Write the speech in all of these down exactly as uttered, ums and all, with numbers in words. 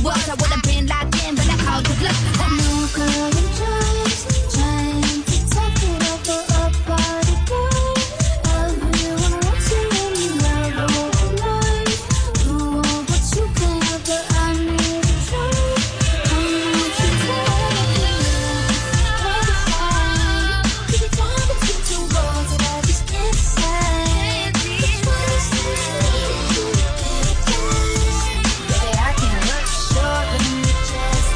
was, I would have been locked in, but I called your bluff. No girl, I'm just trying to talk it over a party boy. Everyone wants you in the love overnight. You want what you can have, but I need to try. I need to try. Keep it down between two walls that I just can't decide. Which one is this? Baby, I can't look short when you just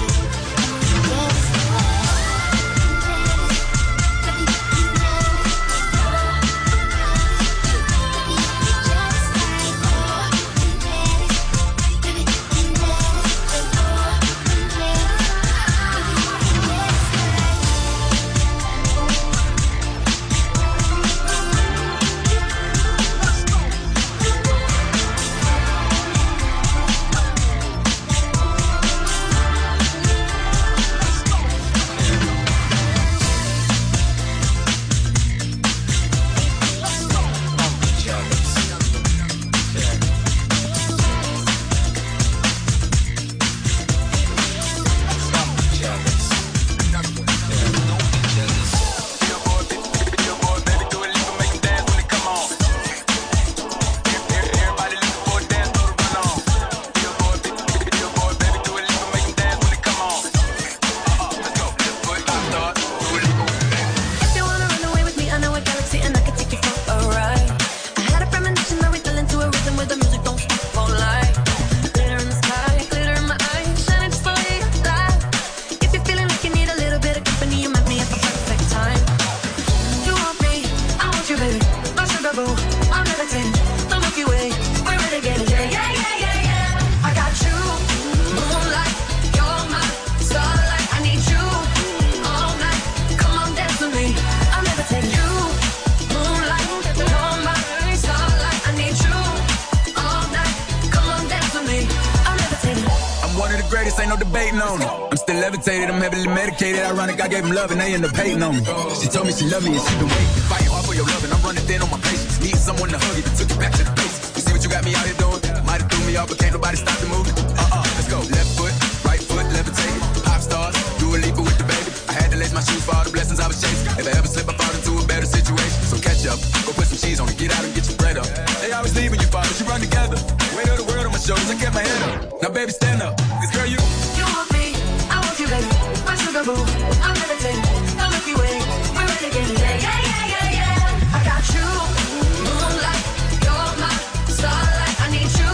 I'm heavily medicated, ironic, I gave him love and they end up hating on me. She told me she loved me and she been waiting, fighting hard for your love and I'm running thin on my patience. Need someone to hug, even took it back to the basics. You see what you got me out here doing? Might have threw me off, but can't nobody stop the movement. Uh-uh, let's go. Left foot, right foot, levitating. Pop stars, do a leap with the baby. I had to lace my shoes for all the blessings I was chasing. If I ever slip, I fall into a better situation. So catch up, go put some cheese on it, get out and get your bread up. They always leave when you fall, but you run together. Weight of the world on my shoulders, I kept my head up. Now baby, stand up, cause girl, you You want me, I want you, baby. My sugar boo, I'm levitating. The Milky Way, we're renegading. Yeah, yeah, yeah, yeah, yeah. I got you, moonlight, you're my starlight. I need you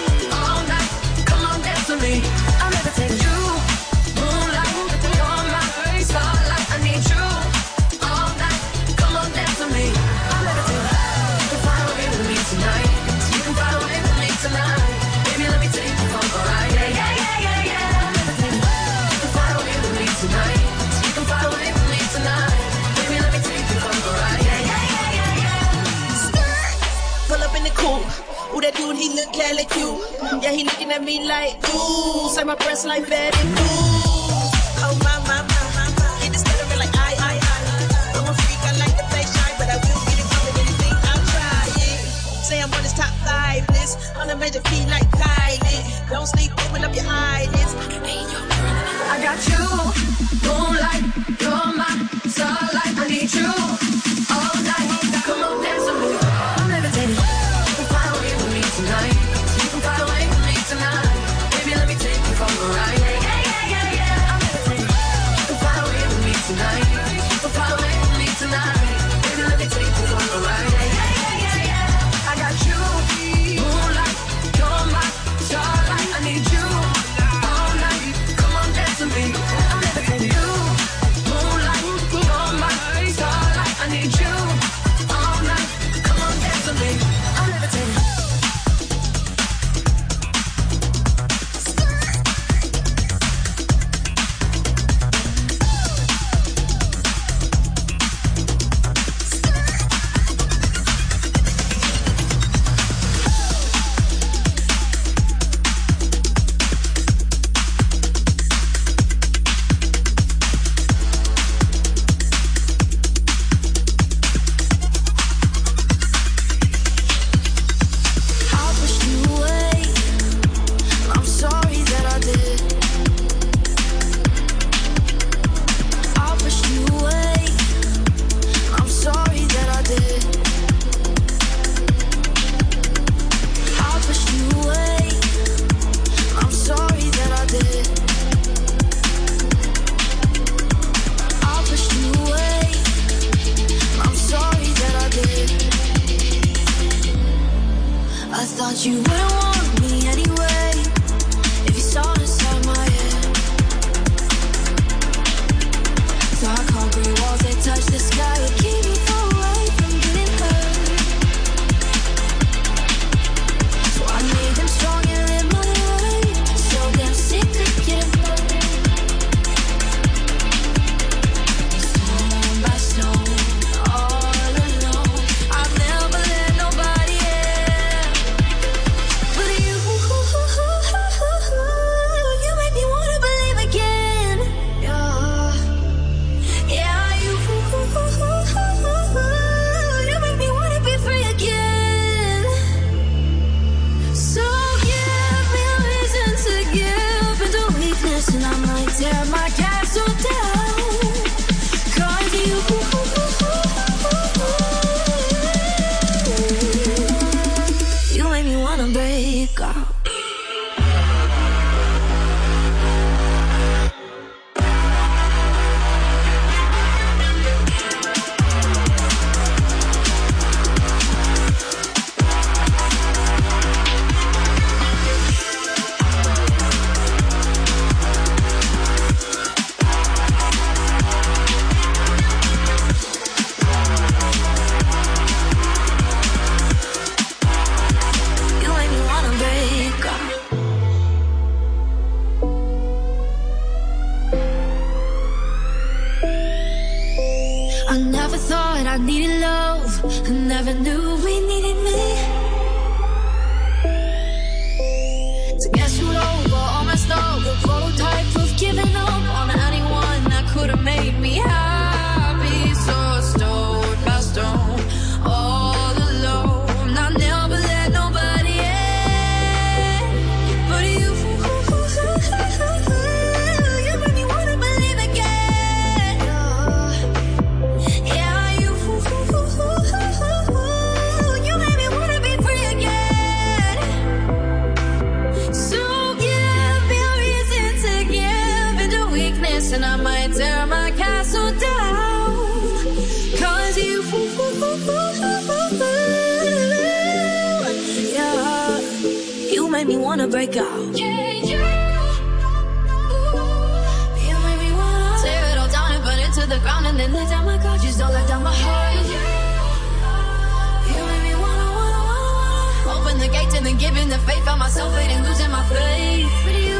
all night. Come on, dance with me. I'm levitating. You, moonlight, you're my starlight. I need you all night. Come on, dance with me. I'm levitating. You can fly away with me tonight. You can fly away with me tonight. Baby, let me take you for a ride. Yeah, yeah, yeah, yeah, yeah. I'm levitating. You can fly away with me tonight. You can fly away with me tonight. Baby, let me take you for a ride. Yeah, yeah, yeah, yeah, yeah. Pull up in the coupe. Ooh, that dude, he look hella cute. Yeah, he looking at me like, ooh, say my breasts like Betty Boo. Oh, my, my, my, my, my. He just stuttering like, I, I, I. I'm a freak, I like to play shy, but I will get it from anything I'll try it. Say I'm on his top five list. On a major feet like Kylie. Don't sleep, open up your eyelids. I got you, moonlight, you're my starlight. I need you all night. Come on, dance with me. I'm levitating. You can fly away with me tonight. You can fly away with me tonight. Baby, let me take you for a ride. Yeah, yeah, yeah, yeah, yeah. I'm levitating. You can fly away with me tonight. You can fly away with me tonight. Baby, let me take you for a ride. Yeah, yeah, yeah, yeah, yeah. I got you, moonlight, you're my starlight. I need you all night. Come on, dance with me. I'm levitating. You, moonlight, you're my starlight. You make me wanna break up. I needed love, I never knew we needed me. To get screwed over, all messed up, the prototype of giving up on anyone that could have made me happy. So stone by stone, all alone. I never let nobody in, but you, you made me wanna believe again. Yeah. And I might tear my castle down, cause you, yeah, you made me wanna break out. Yeah, you, you made me wanna tear it all down and burn it to the ground and then lay down my guard. Just don't let down my heart. You made me wanna, wanna, wanna open the gate and then giving the faith on myself and losing my faith. But you,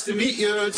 to meet you.